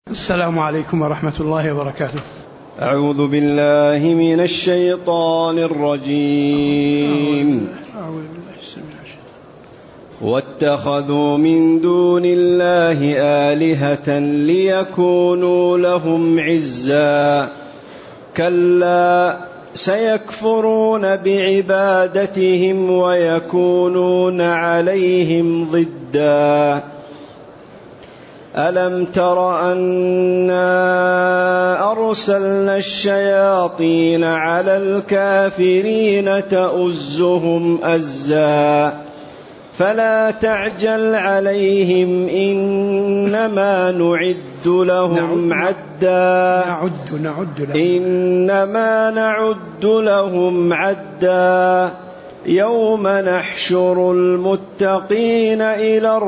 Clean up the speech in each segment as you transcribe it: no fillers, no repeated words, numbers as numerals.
السلام عليكم ورحمة الله وبركاته. أعوذ بالله من الشيطان الرجيم. واتخذوا من دون الله آلهة ليكونوا لهم عزا كلا سيكفرون بعبادتهم ويكونون عليهم ضدا ألم تر أنا أرسلنا الشياطين على الكافرين تؤزهم أزا فلا تعجل عليهم إنما نعد لهم عدا يوم نحشر المتقين إلى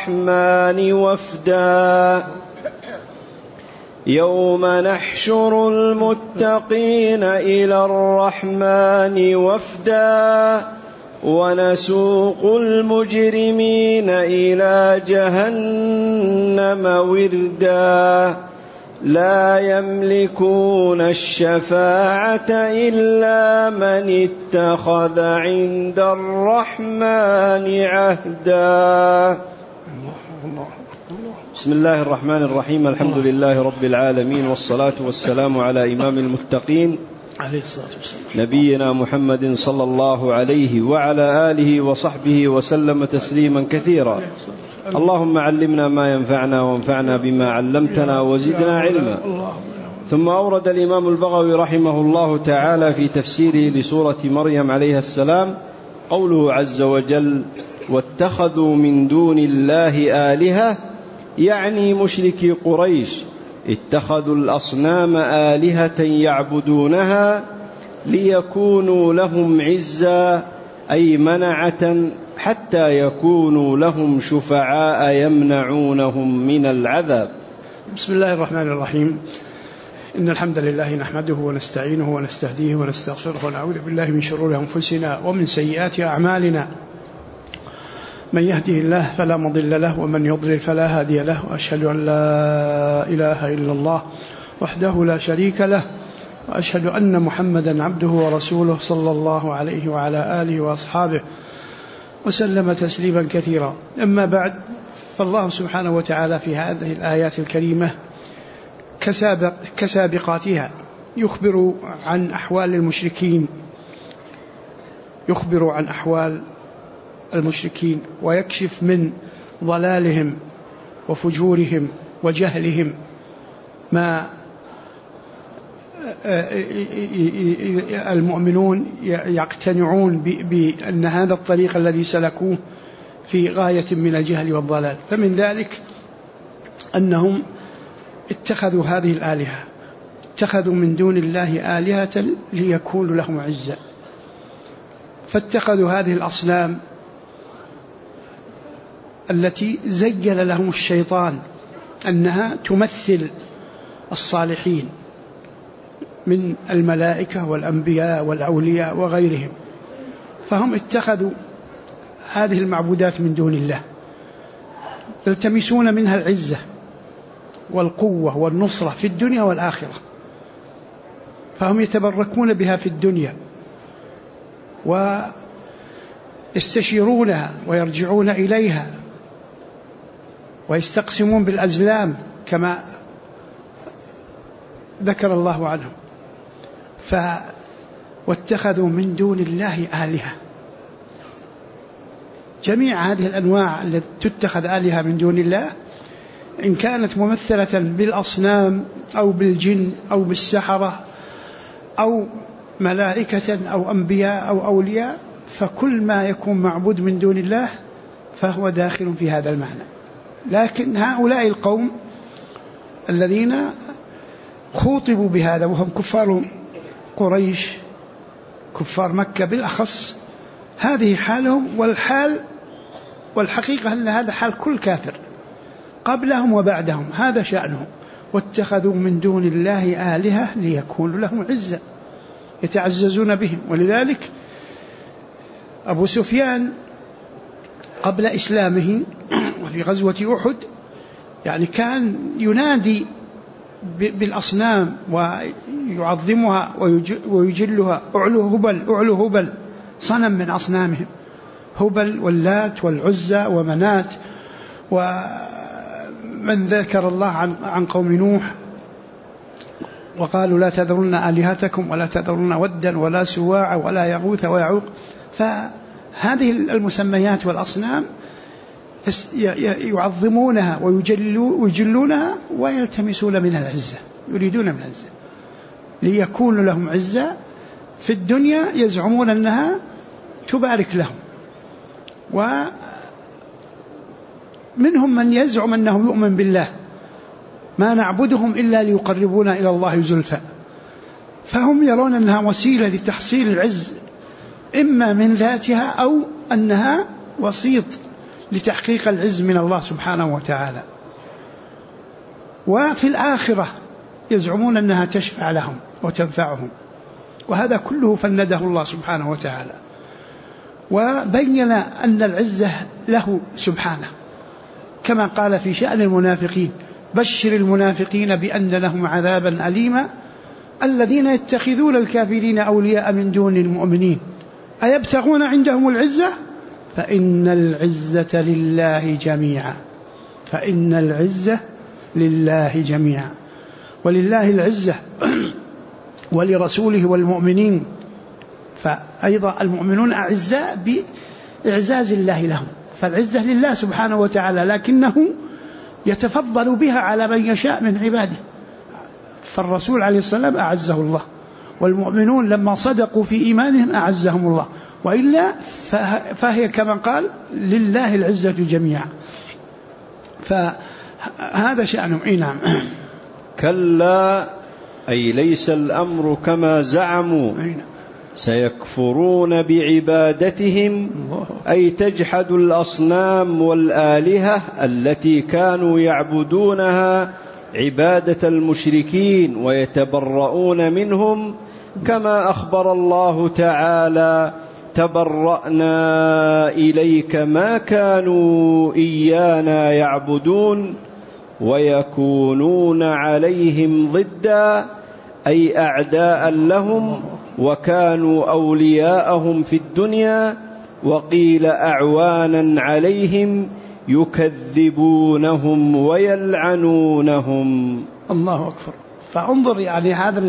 الرحمن وفدا ونسوق المجرمين إلى جهنم وردا لا يملكون الشفاعة إلا من اتخذ عند الرحمن عهدا. بسم الله الرحمن الرحيم. الحمد لله رب العالمين، والصلاة والسلام على إمام المتقين نبينا محمد صلى الله عليه وعلى آله وصحبه وسلم تسليما كثيرا. اللهم علمنا ما ينفعنا وانفعنا بما علمتنا وزدنا علما. ثم أورد الإمام البغوي رحمه الله تعالى في تفسيره لسورة مريم عليها السلام قوله عز وجل: واتخذوا من دون الله آلهة، يعني مشركي قريش اتخذوا الأصنام آلهة يعبدونها ليكونوا لهم عزا، أي منعة حتى يكونوا لهم شفعاء يمنعونهم من العذاب. بسم الله الرحمن الرحيم. إن الحمد لله نحمده ونستعينه ونستهديه ونستغفره ونعوذ بالله من شرور أنفسنا ومن سيئات أعمالنا. من يهده الله فلا مضل له ومن يضلل فلا هادي له، وأشهد أن لا إله إلا الله وحده لا شريك له، وأشهد أن محمدا عبده ورسوله صلى الله عليه وعلى آله وأصحابه وسلم تسليما كثيرا. أما بعد، فالله سبحانه وتعالى في هذه الآيات الكريمة كسابقاتها يخبر عن أحوال المشركين، يخبر عن أحوال المشركين ويكشف من ضلالهم وفجورهم وجهلهم ما المؤمنون يقتنعون بأن هذا الطريق الذي سلكوه في غاية من الجهل والضلال. فمن ذلك أنهم اتخذوا هذه الآلهة، اتخذوا من دون الله آلهة ليكونوا لهم عزا، فاتخذوا هذه الأصنام التي زين لهم الشيطان أنها تمثل الصالحين من الملائكة والأنبياء والأولياء وغيرهم، فهم اتخذوا هذه المعبودات من دون الله يلتمسون منها العزة والقوة والنصرة في الدنيا والآخرة، فهم يتبركون بها في الدنيا ويستشيرونها ويرجعون إليها ويستقسمون بالأزلام كما ذكر الله عنهم. واتخذوا من دون الله آلهة. جميع هذه الأنواع التي تتخذ آلهة من دون الله، إن كانت ممثلة بالأصنام أو بالجن أو بالسحرة أو ملائكة أو أنبياء أو أولياء، فكل ما يكون معبود من دون الله فهو داخل في هذا المعنى. لكن هؤلاء القوم الذين خوطبوا بهذا وهم كفار قريش، كفار مكة بالأخص، هذه حالهم، والحقيقة أن هذا حال كل كافر قبلهم وبعدهم، هذا شأنهم. واتخذوا من دون الله آلهة ليكونوا لهم عزا، يتعززون بهم. ولذلك أبو سفيان قبل إسلامه وفي غزوة أحد يعني كان ينادي بالأصنام ويعظمها ويجلها. أعلو هبل صنم من أصنامهم، هبل واللات والعزى ومنات. ومن ذكر الله عن قوم نوح وقالوا لا تذرن آلهتكم ولا تذرن ودا ولا سواع ولا يغوث ويعوق. فهذه المسميات والأصنام يعظمونها ويجلونها ويلتمسون منها العزة، يريدون من العزة ليكون لهم عزة في الدنيا، يزعمون أنها تبارك لهم. ومنهم من يزعم أنه يؤمن بالله، ما نعبدهم إلا ليقربونا إلى الله زلفى، فهم يرون أنها وسيلة لتحصيل العز، إما من ذاتها أو أنها وسيط لتحقيق العز من الله سبحانه وتعالى. وفي الآخرة يزعمون أنها تشفع لهم وتنفعهم، وهذا كله فنده الله سبحانه وتعالى، وبين أن العزة له سبحانه، كما قال في شأن المنافقين: بشر المنافقين بأن لهم عذابا أليما الذين يتخذون الكافرين أولياء من دون المؤمنين أيبتغون عندهم العزة فإن العزة لله جميعا. فإن العزة لله جميعا، ولله العزة ولرسوله والمؤمنين. فأيضا المؤمنون أعزاء بإعزاز الله لهم، فالعزة لله سبحانه وتعالى، لكنه يتفضل بها على من يشاء من عباده. فالرسول عليه السلام أعزه الله، والمؤمنون لما صدقوا في إيمانهم أعزهم الله، وإلا فهي كما قال لله العزة جميعا. فهذا شأنهم. نعم. كلا أي ليس الأمر كما زعموا، سيكفرون بعبادتهم، أي تجحد الأصنام والآلهة التي كانوا يعبدونها عبادة المشركين ويتبرؤون منهم، كما أخبر الله تعالى: تبرأنا إليك ما كانوا إيانا يعبدون ويكونون عليهم ضدا، أي أعداء لهم، وكانوا أولياءهم في الدنيا، وقيل أعوانا عليهم يكذبونهم ويلعنونهم. الله أكبر. فانظر يعني هذا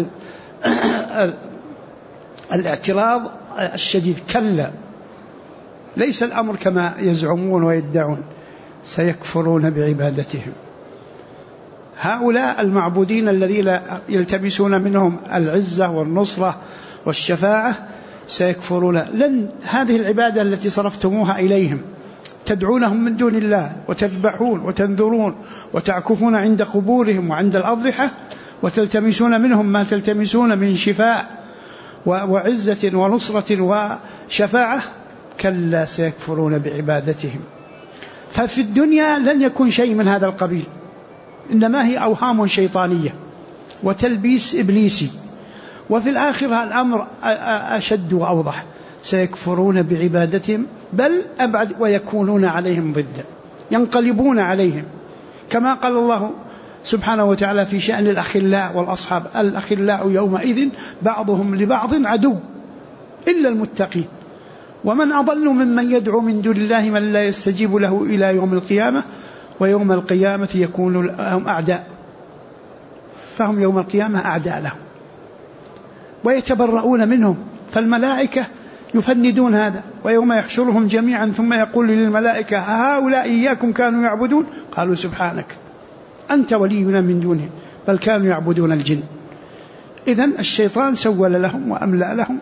الاعتراض الشديد. كلا ليس الأمر كما يزعمون ويدعون، سيكفرون بعبادتهم. هؤلاء المعبودين الذين يلتمسون منهم العزة والنصرة والشفاعة سيكفرون. لن هذه العبادة التي صرفتموها إليهم، تدعونهم من دون الله وتذبحون وتنذرون وتعكفون عند قبورهم وعند الأضرحة وتلتمسون منهم ما تلتمسون من شفاء وعزة ونصرة وشفاعة، كلا سيكفرون بعبادتهم. ففي الدنيا لن يكون شيء من هذا القبيل، إنما هي أوهام شيطانية وتلبيس إبليسي. وفي الآخرة الأمر أشد وأوضح، سيكفرون بعبادتهم، بل أبعد، ويكونون عليهم ضدا، ينقلبون عليهم، كما قال الله سبحانه وتعالى في شأن الأخلاء والأصحاب: الأخلاء يومئذ بعضهم لبعض عدو إلا المتقين. ومن أضل ممن يدعو من دون الله من لا يستجيب له إلى يوم القيامة، ويوم القيامة يكون لهم أعداء. فهم يوم القيامة أعداء لهم ويتبرؤون منهم. فالملائكة يفندون هذا: ويوم يحشرهم جميعا ثم يقول للملائكة هؤلاء إياكم كانوا يعبدون، قالوا سبحانك أنت ولينا من دونهم بل كانوا يعبدون الجن. إذن الشيطان سول لهم وأملأ لهم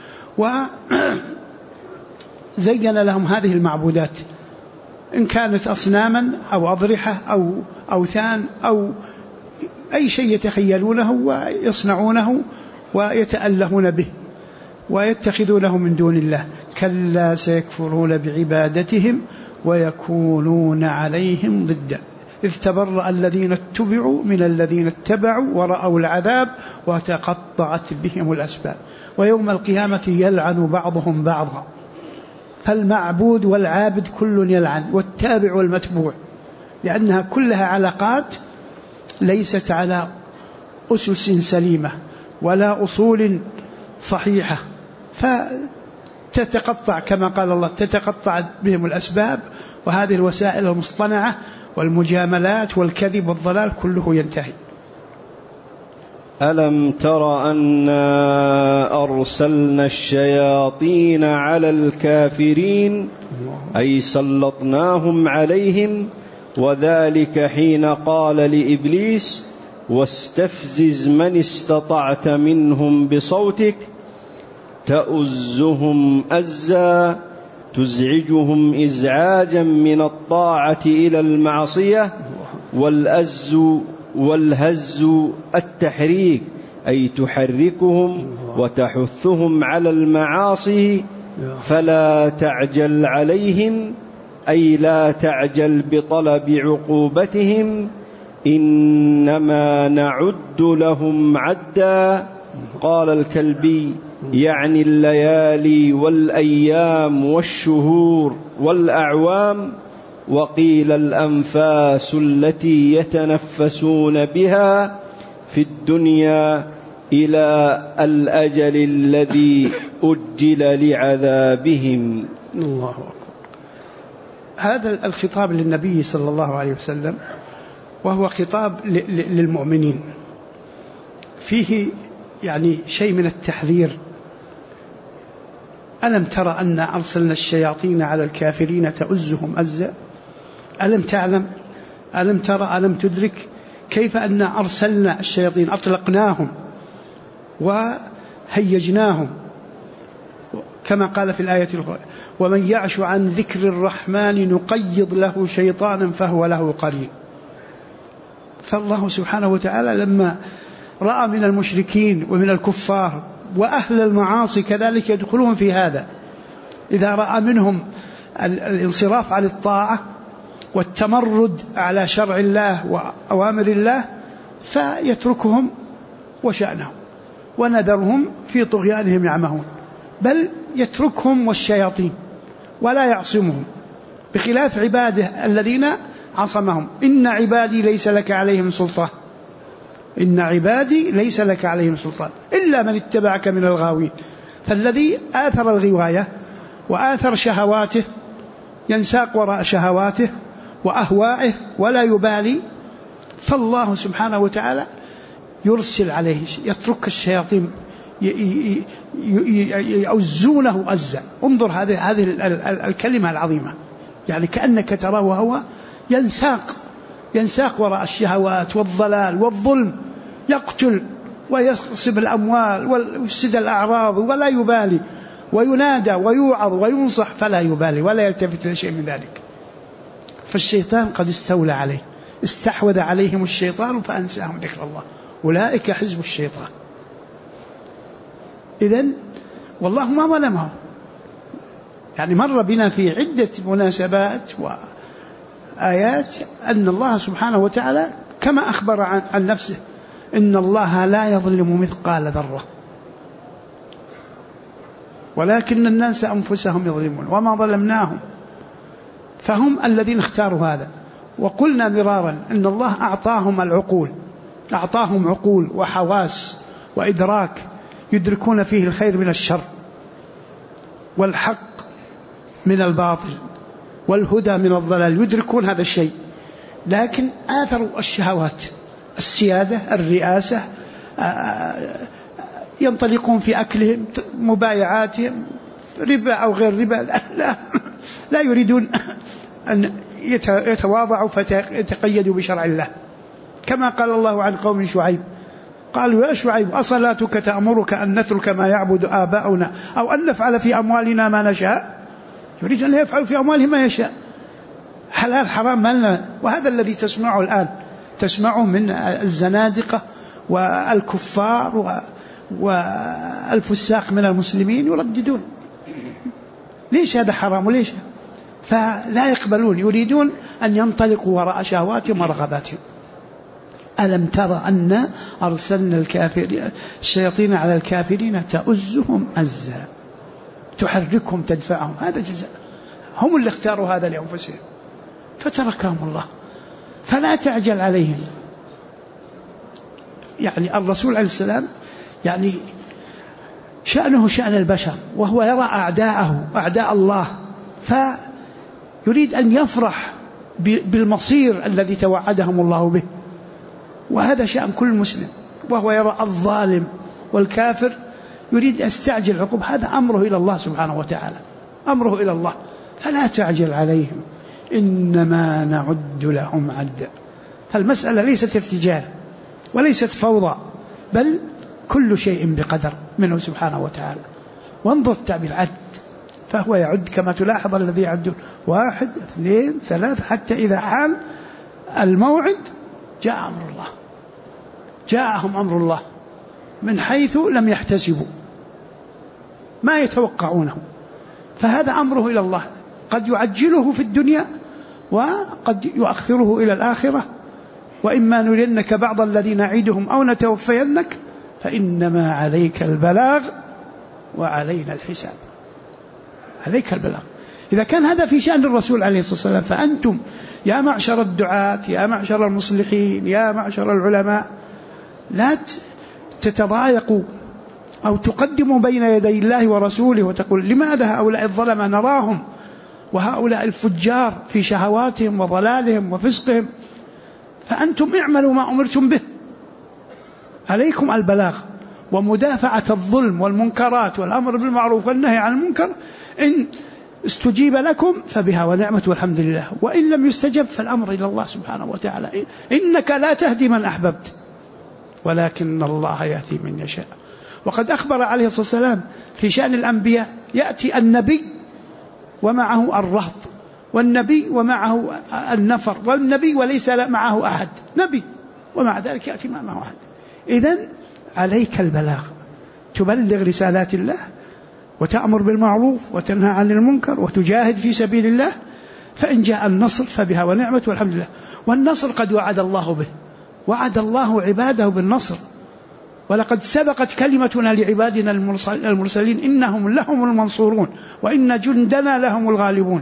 وزين لهم هذه المعبودات، إن كانت أصناما أو أضرحة أو أوثان أو أي شيء يتخيلونه ويصنعونه ويتألهون به ويتخذونه من دون الله. كلا سيكفرون بعبادتهم ويكونون عليهم ضدا، إذ تبرأ الذين اتبعوا من الذين اتبعوا ورأوا العذاب وتقطعت بهم الأسباب. ويوم القيامة يلعن بعضهم بعضا. فالمعبود والعابد كل يلعن، والتابع والمتبوع، لأنها كلها علاقات ليست على أسس سليمة ولا أصول صحيحة، فتتقطع كما قال الله، تتقطع بهم الأسباب، وهذه الوسائل المصطنعة والمجاملات والكذب والضلال كله ينتهي. ألم تر أنا أرسلنا الشياطين على الكافرين أي سلطناهم عليهم، وذلك حين قال لإبليس واستفزز من استطعت منهم بصوتك تؤزهم أزا تزعجهم إزعاجا من الطاعة إلى المعصية، والهز التحريك أي تحركهم وتحثهم على المعاصي، فلا تعجل عليهم أي لا تعجل بطلب عقوبتهم، إنما نعد لهم عدا. قال الكلبي يعني الليالي والأيام والشهور والأعوام، وقيل الأنفاس التي يتنفسون بها في الدنيا إلى الأجل الذي أجل لعذابهم. الله أكبر. هذا الخطاب للنبي صلى الله عليه وسلم، وهو خطاب للمؤمنين، فيه يعني شيء من التحذير. ألم ترى أن أرسلنا الشياطين على الكافرين تؤزهم أزا؟ ألم تعلم؟ ألم ترى؟ ألم تدرك كيف أن أرسلنا الشياطين، أطلقناهم وهيجناهم، كما قال في الآية الأخرى ومن يعش عن ذكر الرحمن نقيض له شيطانا فهو له قرين. فالله سبحانه وتعالى لما رأى من المشركين ومن الكفار وأهل المعاصي كذلك يدخلون في هذا، إذا رأى منهم الانصراف عن الطاعة والتمرد على شرع الله وأوامر الله فيتركهم وشأنهم ونذرهم في طغيانهم يعمهون، بل يتركهم والشياطين ولا يعصمهم، بخلاف عباده الذين عصمهم. إن عبادي ليس لك عليهم سلطان، إن عبادي ليس لك عليهم سلطان إلا من اتبعك من الغاوين. فالذي آثر الغواية وآثر شهواته ينساق وراء شهواته وأهوائه ولا يبالي، فالله سبحانه وتعالى يرسل عليه، يترك الشياطين يؤزونه أزا. انظر هذه الكلمة العظيمة، يعني كأنك تراه وهو ينساق وراء الشهوات والضلال والظلم، يقتل ويغصب الأموال ويفسد الأعراض ولا يبالي، وينادى ويوعظ وينصح فلا يبالي ولا يلتفت لشيء من ذلك. فالشيطان قد استولى عليه، استحوذ عليهم الشيطان فأنساهم ذكر الله، أولئك حزب الشيطان. إذن والله ما ظلمهم، يعني مر بنا في عدة مناسبات وآيات أن الله سبحانه وتعالى كما أخبر عن نفسه إن الله لا يظلم مثقال ذرة ولكن الناس أنفسهم يظلمون وما ظلمناهم، فهم الذين اختاروا هذا. وقلنا مرارا إن الله أعطاهم العقول، أعطاهم عقول وحواس وإدراك يدركون فيه الخير من الشر والحق من الباطل والهدى من الضلال، يدركون هذا الشيء، لكن آثروا الشهوات، السيادة، الرئاسة، ينطلقون في أكلهم، مبايعاتهم، ربا أو غير ربا، لا يريدون أن يتواضعوا فيتقيدوا بشرع الله، كما قال الله عن قوم شعيب قالوا يا شعيب أصلاتك تأمرك أن نترك ما يعبد آباؤنا أو أن نفعل في أموالنا ما نشاء؟ يريد أن يفعل في أمواله ما يشاء، حلال حرام ما لنا. وهذا الذي تسمعه الآن، تسمعه من الزنادقة والكفار والفساق من المسلمين يرددون ليش هذا حرام وليش، فلا يقبلون، يريدون أن ينطلقوا وراء شهواتهم ورغباتهم. ألم ترى أن أرسلنا الشياطين على الكافرين تؤزهم أزا تحركهم تدفعهم، هذا جزاء، هم اللي اختاروا هذا لأنفسهم فتركهم الله، فلا تعجل عليهم. يعني الرسول عليه السلام يعني شأنه شأن البشر، وهو يرى أعداءه أعداء الله، فيريد أن يفرح بالمصير الذي توعدهم الله به. وهذا شأن كل مسلم، وهو يرى الظالم والكافر يريد أن يستعجل عقوب. هذا أمره إلى الله سبحانه وتعالى، أمره إلى الله، فلا تعجل عليهم إنما نعد لهم عدا. فالمسألة ليست ارتجال وليست فوضى، بل كل شيء بقدر منه سبحانه وتعالى. وانظر التعبير عد، فهو يعد كما تلاحظ الذي يعدون 1 2 3 حتى إذا حان الموعد جاء أمر الله، جاءهم أمر الله من حيث لم يحتسبوا، ما يتوقعونه. فهذا أمره إلى الله، قد يعجله في الدنيا وقد يؤخره إلى الآخرة. وإما نرينك بعض الذين نعيدهم أو نتوفينك فإنما عليك البلاغ وعلينا الحساب. عليك البلاغ. إذا كان هذا في شأن الرسول عليه الصلاة والسلام، فأنتم يا معشر الدعاة، يا معشر المصلحين، يا معشر العلماء، لا تتضايقوا أو تقدموا بين يدي الله ورسوله وتقول لماذا هؤلاء الظلمة نراهم وهؤلاء الفجار في شهواتهم وضلالهم وفسقهم. فأنتم اعملوا ما أمرتم به، عليكم البلاغ ومدافعة الظلم والمنكرات والأمر بالمعروف والنهي عن المنكر. إن استجيب لكم فبها ونعمت والحمد لله، وإن لم يستجب فالأمر إلى الله سبحانه وتعالى. إنك لا تهدي من أحببت ولكن الله يهدي من يشاء. وقد أخبر عليه الصلاة والسلام في شأن الأنبياء، يأتي النبي ومعه الرهط، والنبي ومعه النفر، والنبي وليس معه أحد، نبي ومع ذلك يأتي معه أحد. إذن عليك البلاغ، تبلغ رسالات الله وتأمر بالمعروف وتنهى عن المنكر وتجاهد في سبيل الله. فإن جاء النصر فبها ونعمت والحمد لله. والنصر قد وعد الله به، وعد الله عباده بالنصر. ولقد سبقت كلمتنا لعبادنا المرسلين إنهم لهم المنصورون وإن جندنا لهم الغالبون.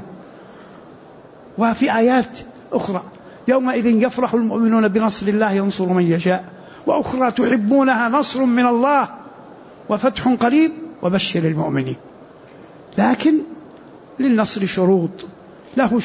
وفي آيات أخرى يومئذ يفرح المؤمنون بنصر الله ينصر من يشاء، وأخرى تحبونها نصر من الله وفتح قريب وبشر المؤمنين. لكن للنصر شروط، له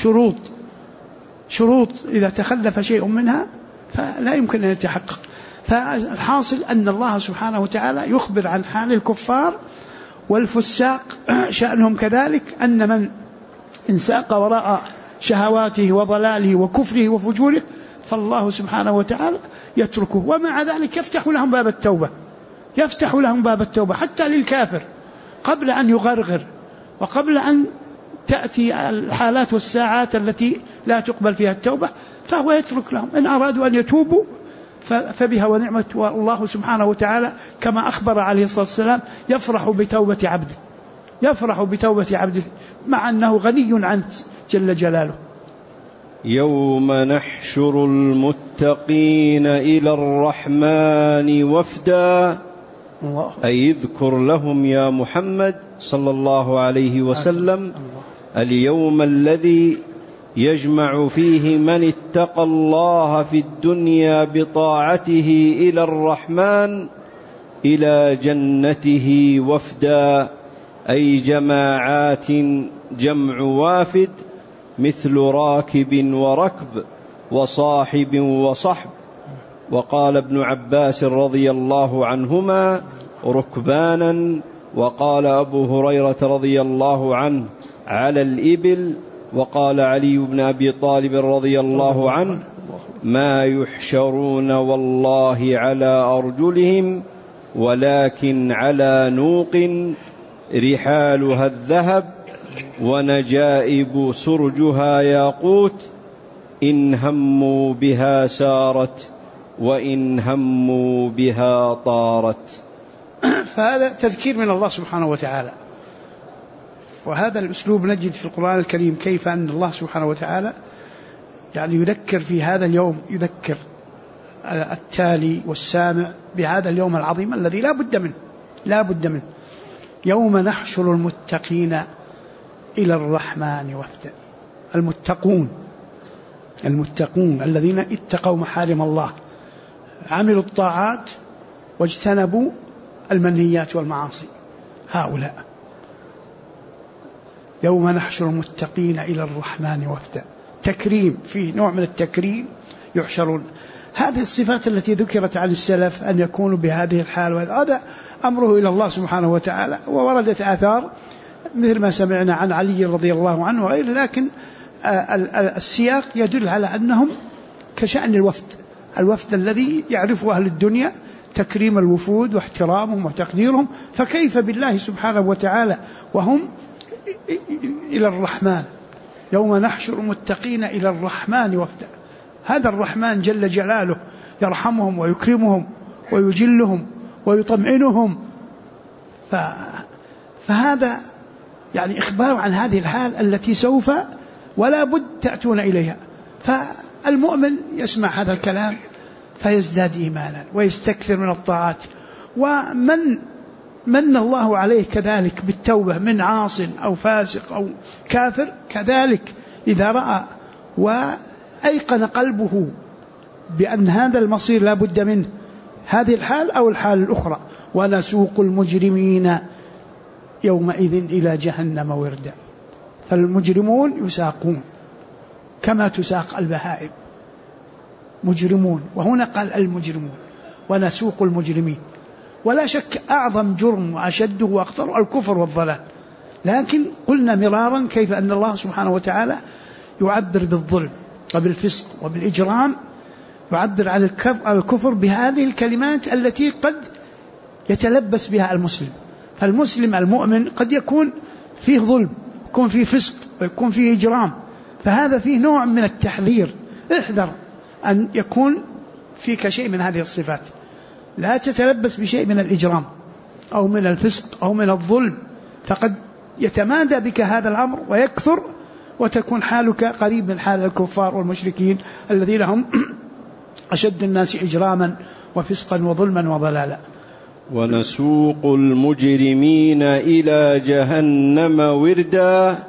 شروط إذا تخلف شيء منها فلا يمكن أن يتحقق. فالحاصل أن الله سبحانه وتعالى يخبر عن حال الكفار والفساق شأنهم كذلك، أن من انساق وراء شهواته وضلاله وكفره وفجوره فالله سبحانه وتعالى يتركه، ومع ذلك يفتح لهم باب التوبة، يفتح لهم باب التوبة حتى للكافر قبل أن يغرغر وقبل أن تأتي الحالات والساعات التي لا تقبل فيها التوبة، فهو يترك لهم. إن أرادوا أن يتوبوا فبها ونعمت. والله سبحانه وتعالى كما أخبر عليه الصلاة والسلام يفرح بتوبة عبده، يفرح بتوبة عبده مع أنه غني عنه جل جلاله. يوم نحشر المتقين إلى الرحمن وفدا، أي اذكر لهم يا محمد صلى الله عليه وسلم اليوم الذي يجمع فيه من اتقى الله في الدنيا بطاعته إلى الرحمن إلى جنته وفدا، أي جماعات، جمع وافد، مثل راكب وركب وصاحب وصحب. وقال ابن عباس رضي الله عنهما ركبانا، وقال أبو هريرة رضي الله عنه على الإبل، وقال علي بن أبي طالب رضي الله عنه ما يحشرون والله على أرجلهم ولكن على نوق رحالها الذهب ونجائب سرجها ياقوت، إن هموا بها سارت وإن هموا بها طارت. فهذا تذكير من الله سبحانه وتعالى. وهذا الأسلوب نجد في القرآن الكريم كيف أن الله سبحانه وتعالى يعني يذكر في هذا اليوم، يذكر التالي والسامع بهذا اليوم العظيم الذي لا بد منه. يوم نحشر المتقين إلى الرحمن وفدا. المتقون الذين اتقوا محارم الله، عملوا الطاعات واجتنبوا المنهيات والمعاصي. هؤلاء يوم نحشر المتقين إلى الرحمن وفدا، تكريم، فيه نوع من التكريم، يحشرون. هذه الصفات التي ذكرت عن السلف أن يكونوا بهذه الحال، وهذا أمره إلى الله سبحانه وتعالى. ووردت آثار مثل ما سمعنا عن علي رضي الله عنه وغيره، لكن السياق يدل على أنهم كشأن الوفد الذي يعرفه أهل الدنيا، تكريم الوفود واحترامهم وتقديرهم، فكيف بالله سبحانه وتعالى وهم إلى الرحمن. يوم نحشر المتقين إلى الرحمن وفدا، هذا الرحمن جل جلاله يرحمهم ويكرمهم ويجلهم ويطمئنهم، فهذا يعني إخبار عن هذه الحال التي سوف ولا بد تأتون إليها. فالمؤمن يسمع هذا الكلام فيزداد إيمانا ويستكثر من الطاعات. ومن من الله عليه كذلك بالتوبة من عاص أو فاسق أو كافر، كذلك إذا رأى وأيقن قلبه بأن هذا المصير لا بد منه، هذه الحال أو الحال الأخرى، ونسوق المجرمين يومئذ إلى جهنم وردا. فالمجرمون يساقون كما تساق البهائم، مجرمون، وهنا قال المجرمون ونسوق المجرمين. ولا شك أعظم جرم وأشده وأخطر الكفر والضلال، لكن قلنا مرارا كيف أن الله سبحانه وتعالى يعبر بالظلم وبالفسق وبالإجرام، يعبر عن الكفر بهذه الكلمات التي قد يتلبس بها المسلم. فالمسلم المؤمن قد يكون فيه ظلم، يكون فيه فسق، ويكون فيه إجرام، فهذا فيه نوع من التحذير. احذر أن يكون فيك شيء من هذه الصفات، لا تتلبس بشيء من الإجرام أو من الفسق أو من الظلم، فقد يتمادى بك هذا الأمر ويكثر، وتكون حالك قريب من حال الكفار والمشركين الذين هم أشد الناس إجراما وفسقا وظلما وضلالا. ونسوق المجرمين إلى جهنم وردا.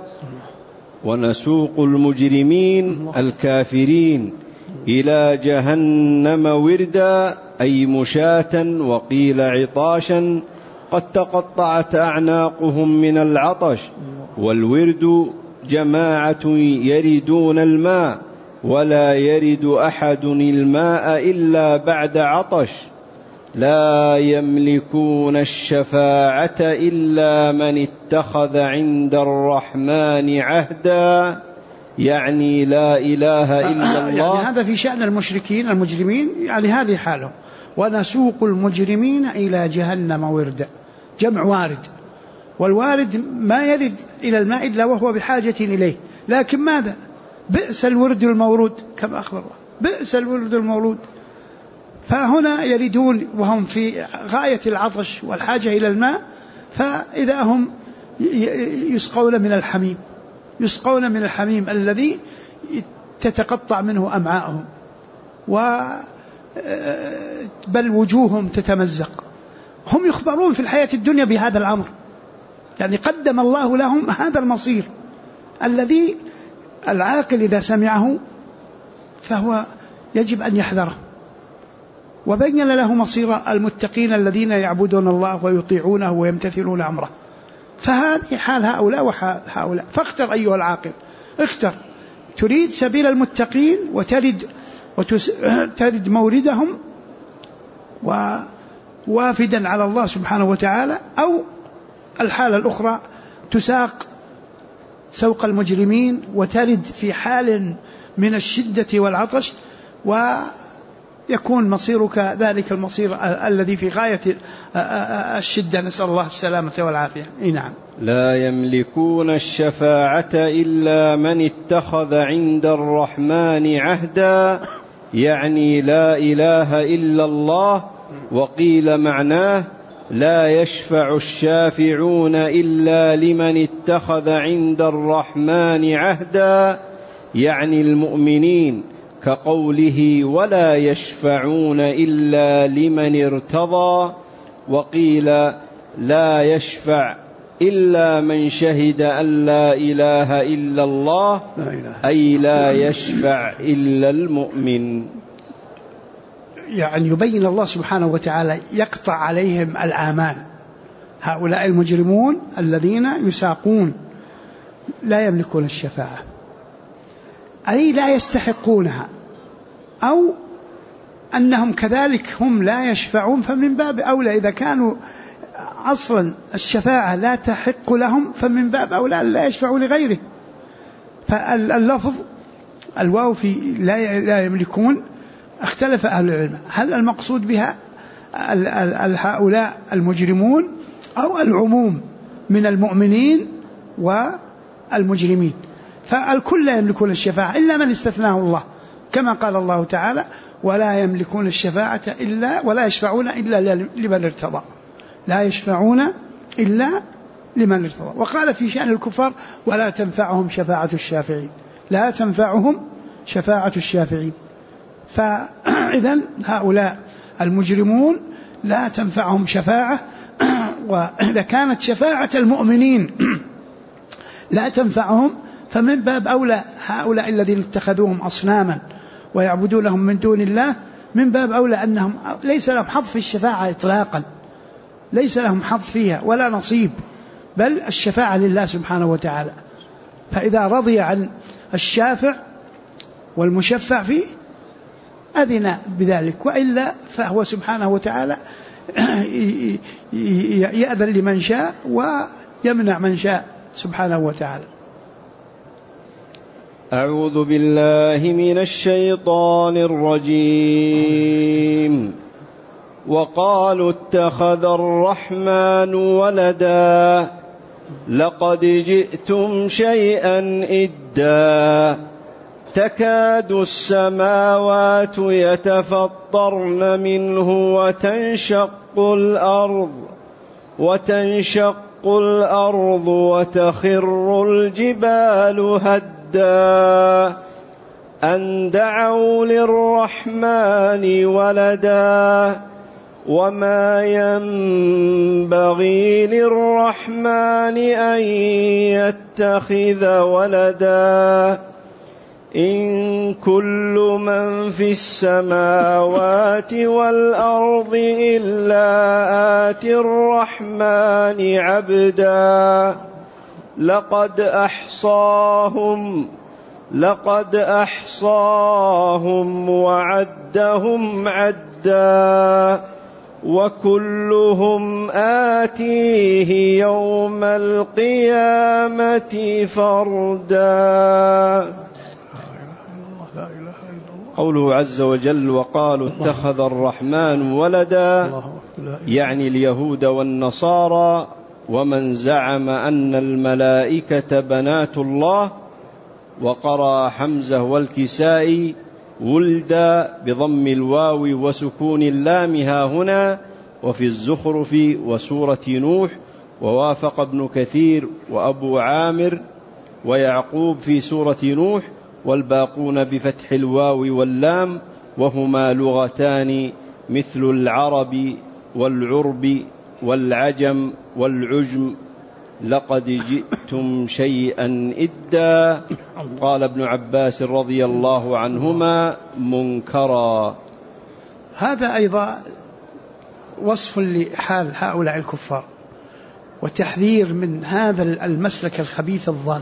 ونسوق المجرمين الكافرين إلى جهنم وردا، أي مشاة، وقيل عطاشا، قد تقطعت أعناقهم من العطش. والورد جماعة يردون الماء، ولا يرد أحد الماء إلا بعد عطش. لا يملكون الشفاعة إلا من اتخذ عند الرحمن عهدا، يعني لا إله إلا الله. يعني هذا في شأن المشركين المجرمين، يعني هذه حالهم. ونسوق المجرمين إلى جهنم وردا، جمع وارد، والوارد ما يرد إلى الماء إلا وهو بحاجة إليه، لكن ماذا؟ بئس الورد المورود، كما أخبر الله، بئس الورد المورود. فهنا يردون وهم في غاية العطش والحاجة إلى الماء، فإذا هم يسقون من الحميم، يسقون من الحميم الذي تتقطع منه أمعاءهم، بل وجوههم تتمزق. هم يخبرون في الحياة الدنيا بهذا الأمر، يعني قدم الله لهم هذا المصير الذي العاقل إذا سمعه فهو يجب أن يحذره. وبين له مصير المتقين الذين يعبدون الله ويطيعونه ويمتثلون أمره. فهذه حال هؤلاء وحال هؤلاء، فاختر أيها العاقل، اختر، تريد سبيل المتقين وترد موردهم ووافدا على الله سبحانه وتعالى، أو الحالة الأخرى تساق سوق المجرمين وترد في حال من الشدة والعطش، ويكون مصيرك ذلك المصير الذي في غاية الشدة، نسأل الله السلامة والعافية. نعم. لا يملكون الشفاعة إلا من اتخذ عند الرحمن عهدا، يعني لا إله إلا الله. وقيل معناه لا يشفع الشافعون إلا لمن اتخذ عند الرحمن عهدا، يعني المؤمنين، كقوله ولا يشفعون إلا لمن ارتضى. وقيل لا يشفع إلا من شهد أن لا إله إلا الله، أي لا يشفع إلا المؤمن. يعني يبين الله سبحانه وتعالى يقطع عليهم الآمال. هؤلاء المجرمون الذين يساقون لا يملكون الشفاعة، أي لا يستحقونها، أو أنهم كذلك هم لا يشفعون، فمن باب أولى إذا كانوا أصلا الشفاعة لا تحق لهم فمن باب أولى لا يشفعوا لغيره. فاللفظ الواو في لا يملكون اختلف أهل العلم، هل المقصود بها هؤلاء المجرمون أو العموم من المؤمنين والمجرمين؟ فالكل لا يملكون الشفاعة إلا من استثناه الله، كما قال الله تعالى ولا يملكون الشفاعة إلا ولا يشفعون إلا لمن ارتضى، لا يشفعون إلا لمن ارتضى. وقال في شأن الكفار ولا تنفعهم شفاعة الشافعين، لا تنفعهم شفاعة الشافعين. فإذن هؤلاء المجرمون لا تنفعهم شفاعة، وإذا كانت شفاعة المؤمنين لا تنفعهم فمن باب أولى هؤلاء الذين اتخذوهم أصناما ويعبدونهم من دون الله، من باب أولى أنهم ليس لهم حظ في الشفاعة إطلاقا، ليس لهم حظ فيها ولا نصيب، بل الشفاعة لله سبحانه وتعالى. فإذا رضي عن الشافع والمشفع فيه أذن بذلك، وإلا فهو سبحانه وتعالى يأذن لمن شاء ويمنع من شاء سبحانه وتعالى. أعوذ بالله من الشيطان الرجيم. وقالوا اتخذ الرحمن ولدا لقد جئتم شيئا إدا تكاد السماوات يتفطرن منه وتنشق الأرض وتخر الجبال هدا أن دعوا للرحمن ولدا وما ينبغي للرحمن أن يتخذ ولدا إن كل من في السماوات والأرض إلا آتي الرحمن عبدا لقد أحصاهم وعدهم عدا وكلهم آتيه يوم القيامة فردا. قوله عز وجل وقالوا اتخذ الرحمن ولدا يعني اليهود والنصارى ومن زعم أن الملائكة بنات الله. وقرأ حمزة والكسائي ولد بضم الواو وسكون اللام ها هنا وفي الزخرف وسورة نوح. ووافق ابن كثير وأبو عامر ويعقوب في سورة نوح والباقون بفتح الواو واللام وهما لغتان مثل العرب والعرب والعجم والعجم. لقد جئتم شيئا إدا. قال ابن عباس رضي الله عنهما منكرا. هذا أيضا وصف لحال هؤلاء الكفار وتحذير من هذا المسلك الخبيث الضال.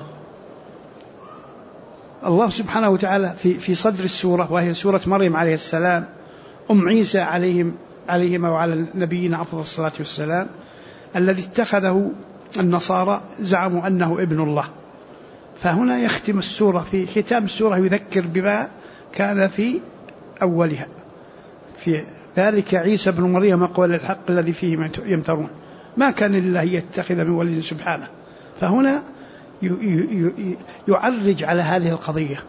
الله سبحانه وتعالى في صدر السورة وهي سورة مريم عليه السلام أم عيسى عليهما وعلى نبينا أفضل الصلاة والسلام الذي اتخذه النصارى زعموا أنه ابن الله. فهنا يختم السورة في ختام السورة يذكر بما كان في أولها في ذلك عيسى بن مريم قول الحق الذي فيه يمترون ما كان لله يتخذ من ولد سبحانه. فهنا يعرج على هذه القضية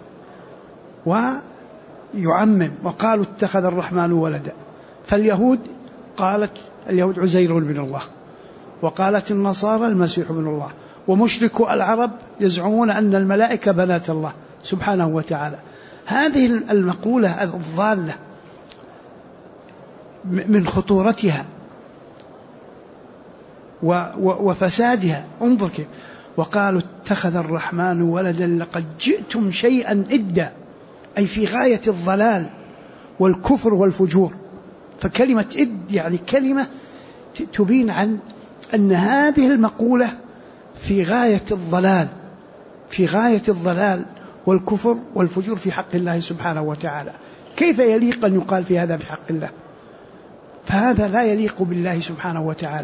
ويعمم. وقالوا اتخذ الرحمن ولدا. فاليهود قالت اليهود عزير بن الله، وقالت النصارى المسيح بن الله، ومشركو العرب يزعمون أن الملائكة بنات الله سبحانه وتعالى. هذه المقولة الضالة من خطورتها وفسادها انظر كيف. وقالوا اتخذ الرحمن ولدا لقد جئتم شيئا إدا، أي في غاية الضلال والكفر والفجور. فكلمة إذ يعني كلمة تبين عن أن هذه المقولة في غاية الضلال، في غاية الضلال والكفر والفجور في حق الله سبحانه وتعالى. كيف يليق أن يقال في هذا في حق الله؟ فهذا لا يليق بالله سبحانه وتعالى.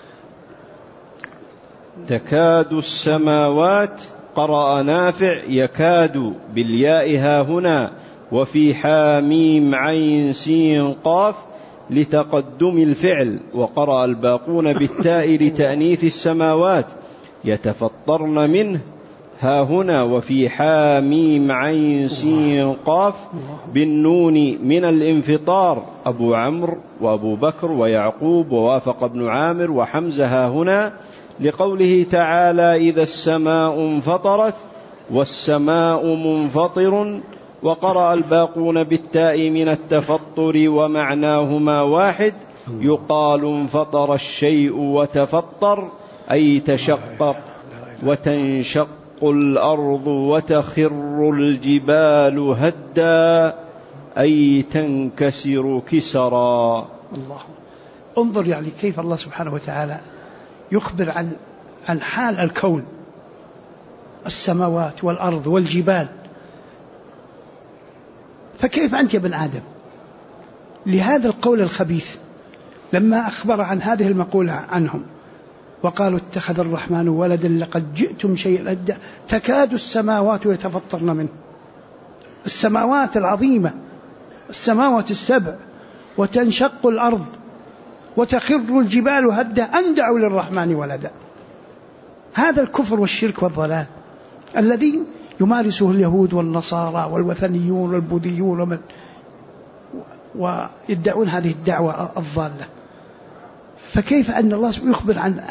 تكاد السماوات، قرأ نافع يكاد بالياء ها هنا، وفي حاميم عين سين قاف لتقدم الفعل، وقرأ الباقون بالتاء لتأنيث السماوات يتفطرن منه ها هنا، وفي حاميم عين سين قاف بالنون من الانفطار، أبو عمرو وأبو بكر ويعقوب ووافق ابن عامر وحمزة ها هنا، لقوله تعالى إذا السماء انفطرت والسماء منفطر. وقرأ الباقون بالتاء من التفطر ومعناهما واحد، يقال انفطر الشيء وتفطر أي تشقق، وتنشق الأرض وتخر الجبال هدا أي تنكسر كسرا. الله، انظر يعني كيف الله سبحانه وتعالى يخبر عن حال الكون، السماوات والأرض والجبال. فكيف أنت يا ابن آدم لهذا القول الخبيث لما أخبر عن هذه المقولة عنهم وقالوا اتخذ الرحمن ولدا لقد جئتم شيئا إدا، تكاد السماوات يتفطرن منه، السماوات العظيمة، السماوات السبع، وتنشق الأرض وتخر الجبال هدا أن دعوا للرحمن ولدا. هذا الكفر والشرك والضلال الذي يمارسه اليهود والنصارى والوثنيون والبوذيون ويدعون هذه الدعوة الضالة. فكيف أن الله يخبر عن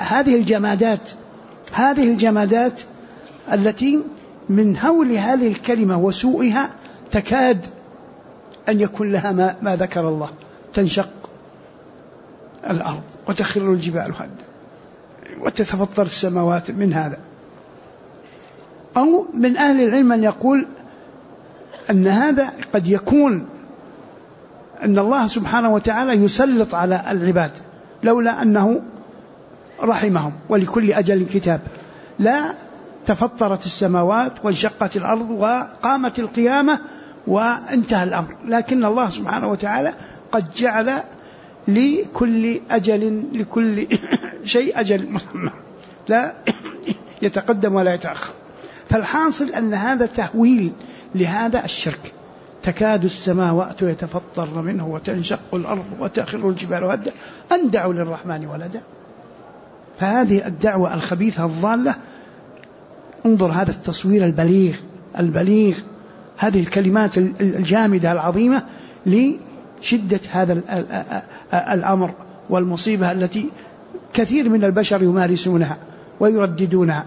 هذه الجمادات التي من هول هذه الكلمة وسوءها تكاد أن يكون لها ما ذكر الله، تنشق الأرض وتخر الجبال هدا وتتفطر السماوات من هذا. أو من أهل العلم من يقول أن هذا قد يكون أن الله سبحانه وتعالى يسلط على العباد لولا أنه رحمهم، ولكل أجل كتاب، لا تفطرت السماوات وانشقت الأرض وقامت القيامة وانتهى الأمر، لكن الله سبحانه وتعالى قد جعل لكل شيء أجل مسمى لا يتقدم ولا يتأخر. فالحاصل أن هذا تهويل لهذا الشرك، تكاد السماوات يتفطرن منه وتنشق الأرض وتخر الجبال هدا أن دعوا للرحمن ولدا. فهذه الدعوة الخبيثة الضالة، انظر هذا التصوير البليغ، هذه الكلمات الجامدة العظيمة لشدة هذا الأمر والمصيبة التي كثير من البشر يمارسونها ويرددونها.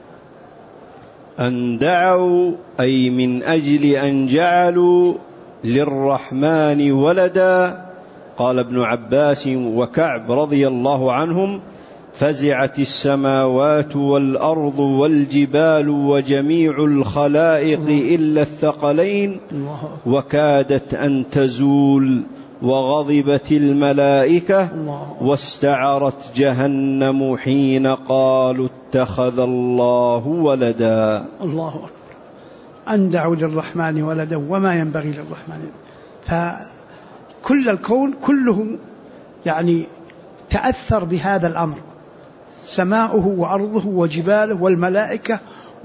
أن دعوا أي من أجل أن جعلوا للرحمن ولدا. قال ابن عباس وكعب رضي الله عنهم فزعت السماوات والأرض والجبال وجميع الخلائق إلا الثقلين وكادت أن تزول، وغضبت الملائكة واستعرت جهنم حين قالوا اتخذ الله ولدا. الله أكبر. أن دعوا للرحمن ولدا وما ينبغي للرحمن. فكل الكون كله يعني تأثر بهذا الأمر، سماؤه وأرضه وجباله والملائكة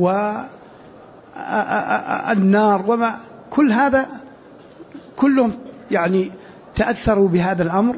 والنار وما كل هذا كلهم يعني تأثروا بهذا الأمر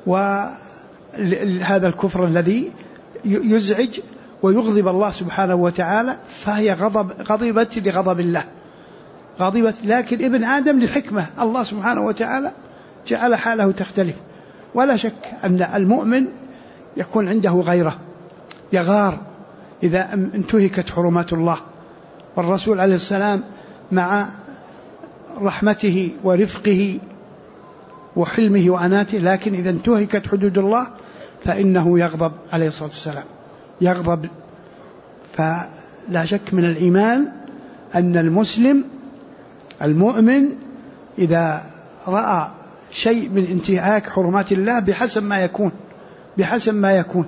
وهذا الكفر الذي يزعج ويغضب الله سبحانه وتعالى. فهي غضبت لغضب الله، غضبت. لكن ابن آدم لحكمة الله سبحانه وتعالى جعل حاله تختلف. ولا شك أن المؤمن يكون عنده غيره، يغار إذا انتهكت حرمات الله. والرسول عليه السلام مع رحمته ورفقه وحلمه وأناته، لكن إذا انتهكت حدود الله فإنه يغضب عليه الصلاة والسلام، يغضب. فلا شك من الإيمان أن المؤمن إذا رأى شيء من انتهاك حرمات الله بحسب ما يكون